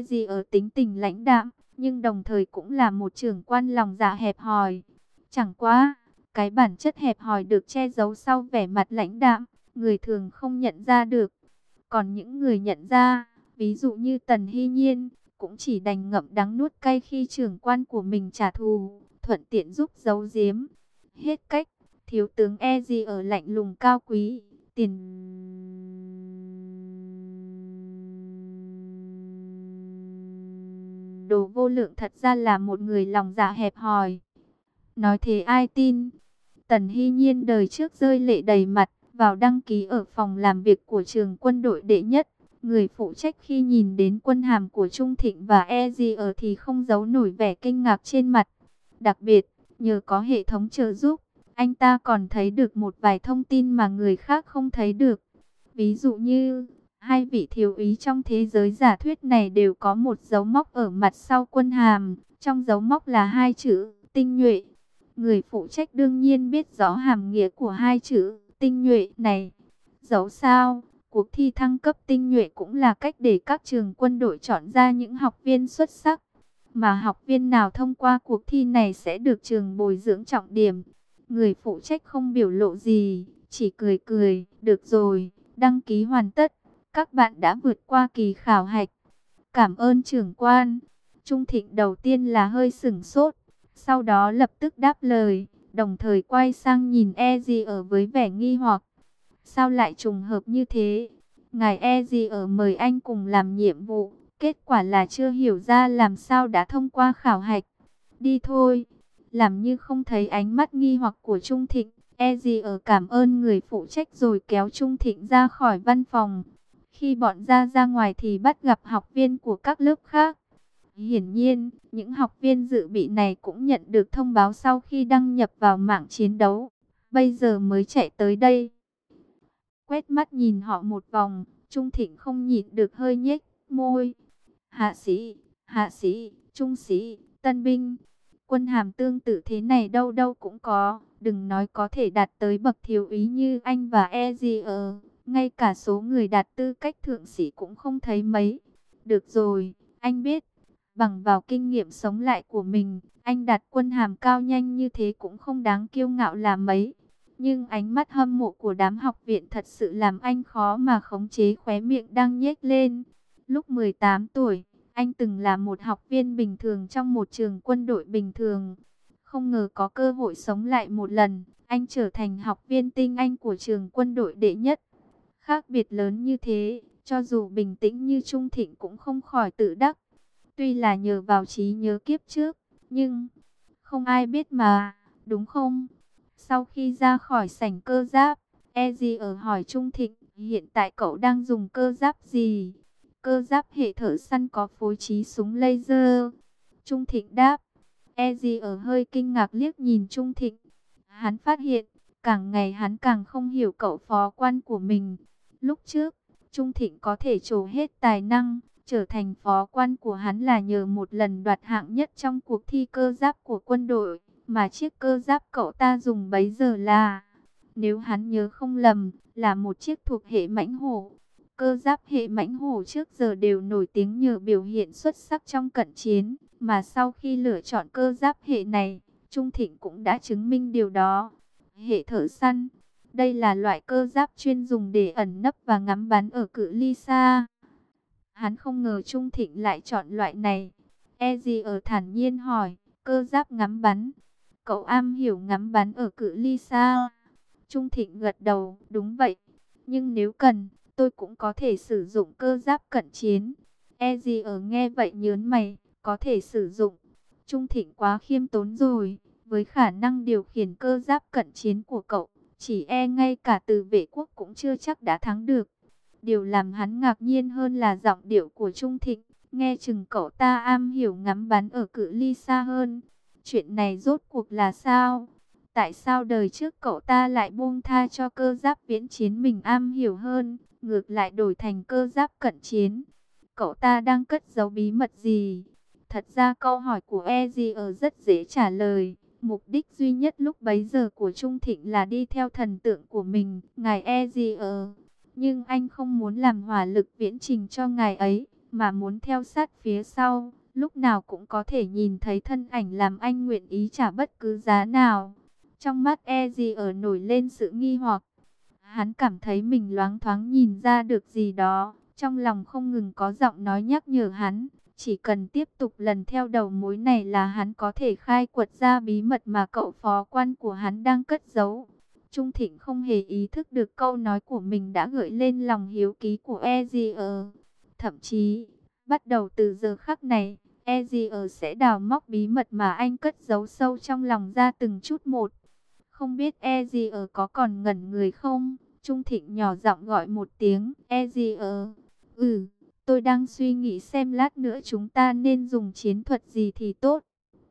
tính tình lãnh đạm, nhưng đồng thời cũng là một trưởng quan lòng dạ hẹp hòi. Chẳng quá, cái bản chất hẹp hòi được che giấu sau vẻ mặt lãnh đạm, người thường không nhận ra được. Còn những người nhận ra, ví dụ như Tần Hy Nhiên, cũng chỉ đành ngậm đắng nuốt cay khi trưởng quan của mình trả thù, thuận tiện giúp giấu giếm. Hết cách, thiếu tướng lạnh lùng cao quý, tiền đồ vô lượng thật ra là một người lòng dạ hẹp hòi. Nói thế ai tin? Tần Hy Nhiên đời trước rơi lệ đầy mặt, vào đăng ký ở phòng làm việc của trường quân đội đệ nhất. Người phụ trách khi nhìn đến quân hàm của Trung Thịnh và thì không giấu nổi vẻ kinh ngạc trên mặt. Đặc biệt, nhờ có hệ thống trợ giúp, anh ta còn thấy được một vài thông tin mà người khác không thấy được. Ví dụ như, hai vị thiếu úy trong thế giới giả thuyết này đều có một dấu mốc ở mặt sau quân hàm. Trong dấu mốc là hai chữ, tinh nhuệ. Người phụ trách đương nhiên biết rõ hàm nghĩa của hai chữ, tinh nhuệ này. Dẫu sao, cuộc thi thăng cấp tinh nhuệ cũng là cách để các trường quân đội chọn ra những học viên xuất sắc. Mà học viên nào thông qua cuộc thi này sẽ được trường bồi dưỡng trọng điểm. Người phụ trách không biểu lộ gì, chỉ cười cười, được rồi, đăng ký hoàn tất. Các bạn đã vượt qua kỳ khảo hạch. Cảm ơn trưởng quan. Trung Thịnh đầu tiên là hơi sửng sốt, sau đó lập tức đáp lời, đồng thời quay sang nhìn với vẻ nghi hoặc. Sao lại trùng hợp như thế? Ngài mời anh cùng làm nhiệm vụ, kết quả là chưa hiểu ra làm sao đã thông qua khảo hạch. Đi thôi. Làm như không thấy ánh mắt nghi hoặc của Trung Thịnh, cảm ơn người phụ trách rồi kéo Trung Thịnh ra khỏi văn phòng. Khi bọn ra ngoài thì bắt gặp học viên của các lớp khác. Hiển nhiên, những học viên dự bị này cũng nhận được thông báo sau khi đăng nhập vào mạng chiến đấu. Bây giờ mới chạy tới đây. Quét mắt nhìn họ một vòng, Trung Thịnh không nhịn được hơi nhếch môi. Hạ sĩ, trung sĩ, tân binh. Quân hàm tương tự thế này đâu đâu cũng có. Đừng nói có thể đạt tới bậc thiếu úy như anh và Ezier, ngay cả số người đạt tư cách thượng sĩ cũng không thấy mấy. Được rồi, anh biết, bằng vào kinh nghiệm sống lại của mình, anh đạt quân hàm cao nhanh như thế cũng không đáng kiêu ngạo là mấy. Nhưng ánh mắt hâm mộ của đám học viện thật sự làm anh khó mà khống chế khóe miệng đang nhếch lên. Lúc 18 tuổi, anh từng là một học viên bình thường trong một trường quân đội bình thường. Không ngờ có cơ hội sống lại một lần, anh trở thành học viên tinh anh của trường quân đội đệ nhất. Khác biệt lớn như thế, cho dù bình tĩnh như Trung Thịnh cũng không khỏi tự đắc. Tuy là nhờ vào trí nhớ kiếp trước, nhưng không ai biết mà, đúng không? Sau khi ra khỏi sảnh cơ giáp, Ezier hỏi Trung Thịnh, hiện tại cậu đang dùng cơ giáp gì? Cơ giáp hệ thợ săn có phối trí súng laser. Trung Thịnh đáp. Ezier hơi kinh ngạc liếc nhìn Trung Thịnh. Hắn phát hiện, càng ngày hắn càng không hiểu cậu phó quan của mình. Lúc trước, Trung Thịnh có thể trổ hết tài năng, trở thành phó quan của hắn là nhờ một lần đoạt hạng nhất trong cuộc thi cơ giáp của quân đội, mà chiếc cơ giáp cậu ta dùng bấy giờ là, nếu hắn nhớ không lầm, là một chiếc thuộc hệ mãnh hổ. Cơ giáp hệ mãnh hổ trước giờ đều nổi tiếng nhờ biểu hiện xuất sắc trong cận chiến, mà sau khi lựa chọn cơ giáp hệ này, Trung Thịnh cũng đã chứng minh điều đó. Hệ thợ săn, đây là loại cơ giáp chuyên dùng để ẩn nấp và ngắm bắn ở cự ly xa. Hắn không ngờ Trung Thịnh lại chọn loại này. Ezier thản nhiên hỏi, cơ giáp ngắm bắn, cậu am hiểu ngắm bắn ở cự ly xa? Trung Thịnh gật đầu, đúng vậy. Nhưng nếu cần, tôi cũng có thể sử dụng cơ giáp cận chiến. Ezier nghe vậy nhớn mày, có thể sử dụng. Trung Thịnh quá khiêm tốn rồi, với khả năng điều khiển cơ giáp cận chiến của cậu, chỉ e ngay cả từ vệ quốc cũng chưa chắc đã thắng được. Điều làm hắn ngạc nhiên hơn là giọng điệu của Trung Thịnh, nghe chừng cậu ta am hiểu ngắm bắn ở cự ly xa hơn. Chuyện này rốt cuộc là sao? Tại sao đời trước cậu ta lại buông tha cho cơ giáp viễn chiến mình am hiểu hơn, ngược lại đổi thành cơ giáp cận chiến? Cậu ta đang cất giấu bí mật gì? Thật ra câu hỏi của Ezier rất dễ trả lời. Mục đích duy nhất lúc bấy giờ của Trung Thịnh là đi theo thần tượng của mình, ngài Ezier. Nhưng anh không muốn làm hỏa lực viễn trình cho ngài ấy, mà muốn theo sát phía sau, lúc nào cũng có thể nhìn thấy thân ảnh làm anh nguyện ý trả bất cứ giá nào. Trong mắt Ezier nổi lên sự nghi hoặc. Hắn cảm thấy mình loáng thoáng nhìn ra được gì đó, trong lòng không ngừng có giọng nói nhắc nhở hắn. Chỉ cần tiếp tục lần theo đầu mối này là hắn có thể khai quật ra bí mật mà cậu phó quan của hắn đang cất giấu. Trung Thịnh không hề ý thức được câu nói của mình đã gợi lên lòng hiếu kỳ của Ezier. Thậm chí, bắt đầu từ giờ khắc này, Ezier sẽ đào móc bí mật mà anh cất giấu sâu trong lòng ra từng chút một. Không biết Ezier có còn ngẩn người không? Trung Thịnh nhỏ giọng gọi một tiếng, Ezier. Tôi đang suy nghĩ xem lát nữa chúng ta nên dùng chiến thuật gì thì tốt.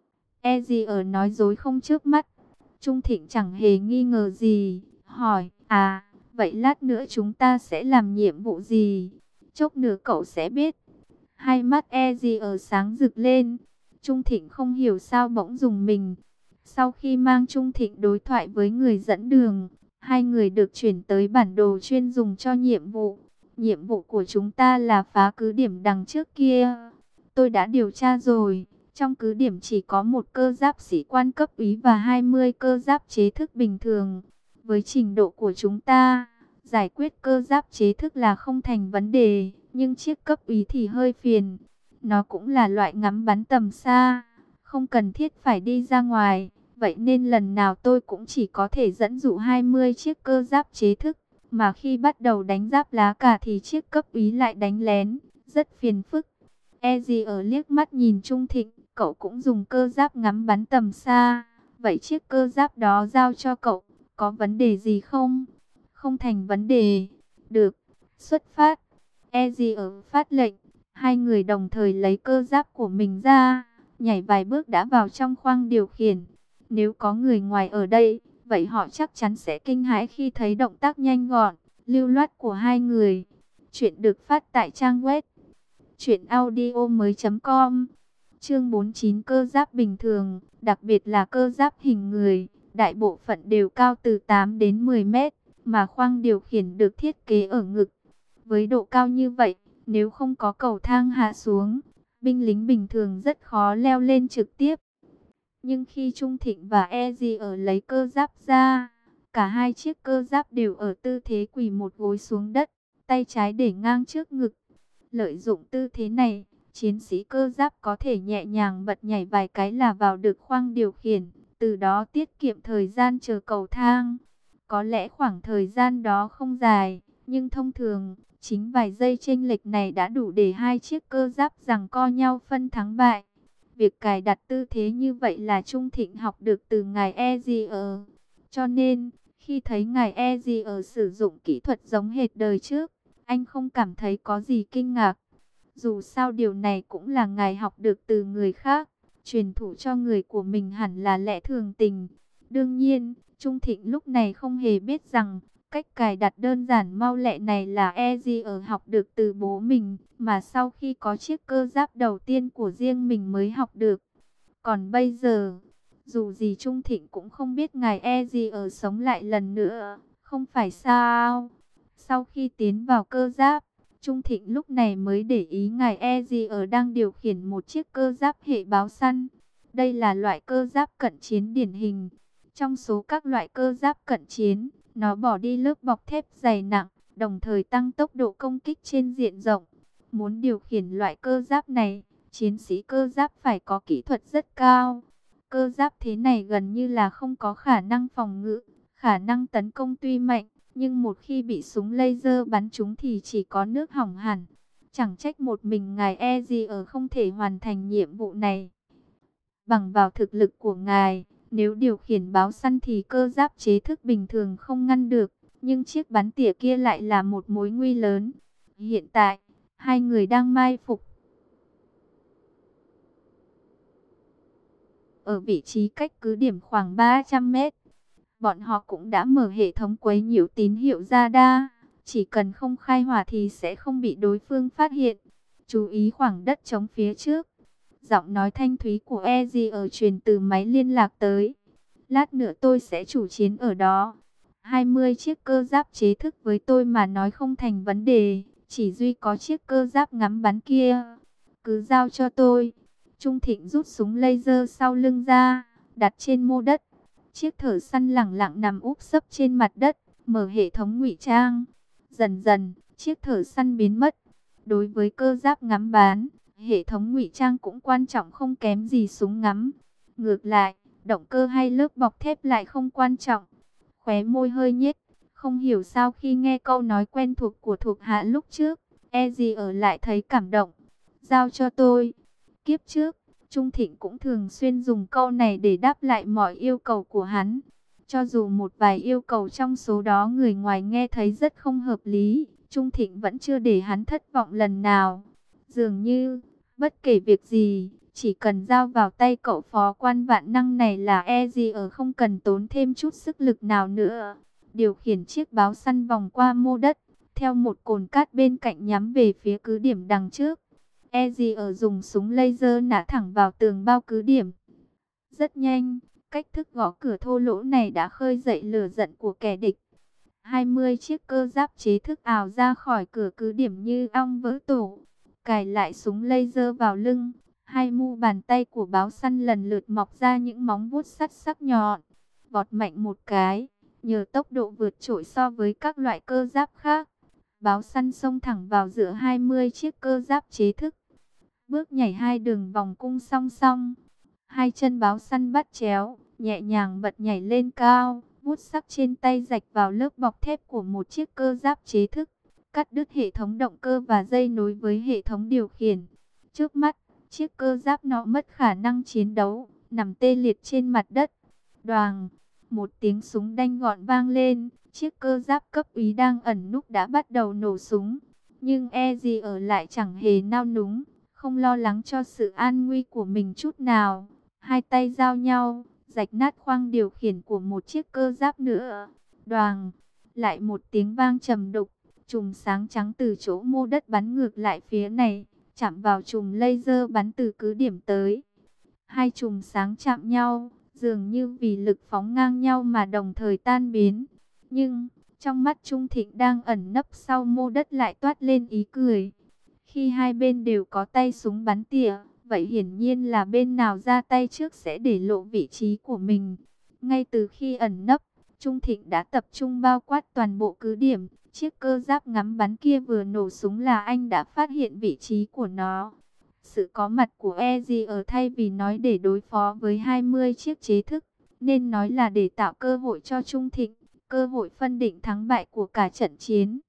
Ezier nói dối không chớp mắt. Trung Thịnh chẳng hề nghi ngờ gì, hỏi, vậy lát nữa chúng ta sẽ làm nhiệm vụ gì? Chốc nữa cậu sẽ biết. Hai mắt Ezier sáng rực lên. Trung Thịnh không hiểu sao bỗng dùng mình. Sau khi mang Trung Thịnh đối thoại với người dẫn đường, hai người được chuyển tới bản đồ chuyên dùng cho nhiệm vụ. Nhiệm vụ của chúng ta là phá cứ điểm đằng trước kia. Tôi đã điều tra rồi. Trong cứ điểm chỉ có một cơ giáp sĩ quan cấp úy và 20 cơ giáp chế thức bình thường. Với trình độ của chúng ta, giải quyết cơ giáp chế thức là không thành vấn đề. Nhưng chiếc cấp úy thì hơi phiền. Nó cũng là loại ngắm bắn tầm xa, không cần thiết phải đi ra ngoài. Vậy nên lần nào tôi cũng chỉ có thể dẫn dụ 20 chiếc cơ giáp chế thức. Mà khi bắt đầu đánh giáp lá cà thì chiếc cấp úy lại đánh lén, rất phiền phức. Ezier liếc mắt nhìn Trung Thịnh, cậu cũng dùng cơ giáp ngắm bắn tầm xa. Vậy chiếc cơ giáp đó giao cho cậu, có vấn đề gì không? Không thành vấn đề. Được, xuất phát. Ezier phát lệnh, hai người đồng thời lấy cơ giáp của mình ra, nhảy vài bước đã vào trong khoang điều khiển. Nếu có người ngoài ở đây, vậy họ chắc chắn sẽ kinh hãi khi thấy động tác nhanh gọn, lưu loát của hai người. Chuyện được phát tại trang web truyệnaudiomoi.com. Chương 49 cơ giáp bình thường, đặc biệt là cơ giáp hình người. đại bộ phận đều cao từ 8 đến 10 mét, mà khoang điều khiển được thiết kế ở ngực. Với độ cao như vậy, nếu không có cầu thang hạ xuống, binh lính bình thường rất khó leo lên trực tiếp. Nhưng khi Trung Thịnh và Ezier lấy cơ giáp ra, cả hai chiếc cơ giáp đều ở tư thế quỳ một gối xuống đất, tay trái để ngang trước ngực. Lợi dụng tư thế này, chiến sĩ cơ giáp có thể nhẹ nhàng bật nhảy vài cái là vào được khoang điều khiển, từ đó tiết kiệm thời gian chờ cầu thang. Có lẽ khoảng thời gian đó không dài, nhưng thông thường, chính vài giây chênh lệch này đã đủ để hai chiếc cơ giáp giằng co nhau phân thắng bại. Việc cài đặt tư thế như vậy là Trung Thịnh học được từ ngài Ezier. Cho nên, khi thấy ngài Ezier sử dụng kỹ thuật giống hệt đời trước, anh không cảm thấy có gì kinh ngạc. Dù sao điều này cũng là ngài học được từ người khác, truyền thụ cho người của mình hẳn là lẽ thường tình. Đương nhiên, Trung Thịnh lúc này không hề biết rằng, cách cài đặt đơn giản mau lẹ này là Ezier học được từ bố mình, mà sau khi có chiếc cơ giáp đầu tiên của riêng mình mới học được. Còn bây giờ, dù gì Trung Thịnh cũng không biết ngài Ezier sống lại lần nữa, không phải sao? Sau khi tiến vào cơ giáp, Trung Thịnh lúc này mới để ý ngài Ezier đang điều khiển một chiếc cơ giáp hệ báo săn. Đây là loại cơ giáp cận chiến điển hình. Trong số các loại cơ giáp cận chiến, nó bỏ đi lớp bọc thép dày nặng, đồng thời tăng tốc độ công kích trên diện rộng. Muốn điều khiển loại cơ giáp này, chiến sĩ cơ giáp phải có kỹ thuật rất cao. Cơ giáp thế này gần như là không có khả năng phòng ngự, khả năng tấn công tuy mạnh, nhưng một khi bị súng laser bắn trúng thì chỉ có nước hỏng hẳn. Chẳng trách một mình ngài Ezier không thể hoàn thành nhiệm vụ này. Bằng vào thực lực của ngài, nếu điều khiển báo săn thì cơ giáp chế thức bình thường không ngăn được, nhưng chiếc bắn tỉa kia lại là một mối nguy lớn. Hiện tại, hai người đang mai phục ở vị trí cách cứ điểm khoảng 300 mét. Bọn họ cũng đã mở hệ thống quấy nhiễu tín hiệu radar, chỉ cần không khai hỏa thì sẽ không bị đối phương phát hiện. Chú ý khoảng đất trống phía trước. Giọng nói thanh thúy của Ezier truyền từ máy liên lạc tới. Lát nữa tôi sẽ chủ chiến ở đó. 20 chiếc cơ giáp chế thức với tôi mà nói không thành vấn đề. Chỉ duy có chiếc cơ giáp ngắm bắn kia. Cứ giao cho tôi. Trung Thịnh rút súng laser sau lưng ra, đặt trên mô đất. Chiếc thợ săn lẳng lặng nằm úp sấp trên mặt đất, mở hệ thống ngụy trang. Dần dần, chiếc thợ săn biến mất. Đối với cơ giáp ngắm bắn, hệ thống ngụy trang cũng quan trọng không kém gì súng ngắm. Ngược lại, động cơ hay lớp bọc thép lại không quan trọng. Khóe môi hơi nhếch, không hiểu sao khi nghe câu nói quen thuộc của thuộc hạ lúc trước, Ezier lại thấy cảm động. Giao cho tôi. Kiếp trước, Trung Thịnh cũng thường xuyên dùng câu này để đáp lại mọi yêu cầu của hắn. Cho dù một vài yêu cầu trong số đó người ngoài nghe thấy rất không hợp lý, Trung Thịnh vẫn chưa để hắn thất vọng lần nào. Dường như, bất kể việc gì, chỉ cần giao vào tay cậu phó quan vạn năng này là Ezier không cần tốn thêm chút sức lực nào nữa. Điều khiển chiếc báo săn vòng qua mô đất, theo một cồn cát bên cạnh nhắm về phía cứ điểm đằng trước. Ezier dùng súng laser nã thẳng vào tường bao cứ điểm. Rất nhanh, cách thức gõ cửa thô lỗ này đã khơi dậy lửa giận của kẻ địch. 20 chiếc cơ giáp chế thức ào ra khỏi cửa cứ điểm như ong vỡ tổ. Cài lại súng laser vào lưng, hai mu bàn tay của báo săn lần lượt mọc ra những móng vuốt sắt sắc nhọn. Vọt mạnh một cái, nhờ tốc độ vượt trội so với các loại cơ giáp khác. Báo săn xông thẳng vào giữa 20 chiếc cơ giáp chế thức. Bước nhảy hai đường vòng cung song song. Hai chân báo săn bắt chéo, nhẹ nhàng bật nhảy lên cao. Vuốt sắc trên tay rạch vào lớp bọc thép của một chiếc cơ giáp chế thức. Cắt đứt hệ thống động cơ và dây nối với hệ thống điều khiển. Trước mắt, chiếc cơ giáp nọ mất khả năng chiến đấu, nằm tê liệt trên mặt đất. Đoàng, một tiếng súng đanh gọn vang lên. Chiếc cơ giáp cấp úy đang ẩn núp đã bắt đầu nổ súng. Nhưng Ezier lại chẳng hề nao núng, không lo lắng cho sự an nguy của mình chút nào. Hai tay giao nhau, rạch nát khoang điều khiển của một chiếc cơ giáp nữa. Đoàng, lại một tiếng vang trầm đục, chùm sáng trắng từ chỗ mô đất bắn ngược lại phía này, chạm vào chùm laser bắn từ cứ điểm tới. Hai chùm sáng chạm nhau, dường như vì lực phóng ngang nhau mà đồng thời tan biến. Nhưng, trong mắt Trung Thịnh đang ẩn nấp sau mô đất lại toát lên ý cười. Khi hai bên đều có tay súng bắn tỉa, vậy hiển nhiên là bên nào ra tay trước sẽ để lộ vị trí của mình. Ngay từ khi ẩn nấp, Trung Thịnh đã tập trung bao quát toàn bộ cứ điểm. Chiếc cơ giáp ngắm bắn kia vừa nổ súng là anh đã phát hiện vị trí của nó. Sự có mặt của EZR thay vì nói để đối phó với 20 chiếc chế thức, nên nói là để tạo cơ hội cho Trung Thịnh, cơ hội phân định thắng bại của cả trận chiến.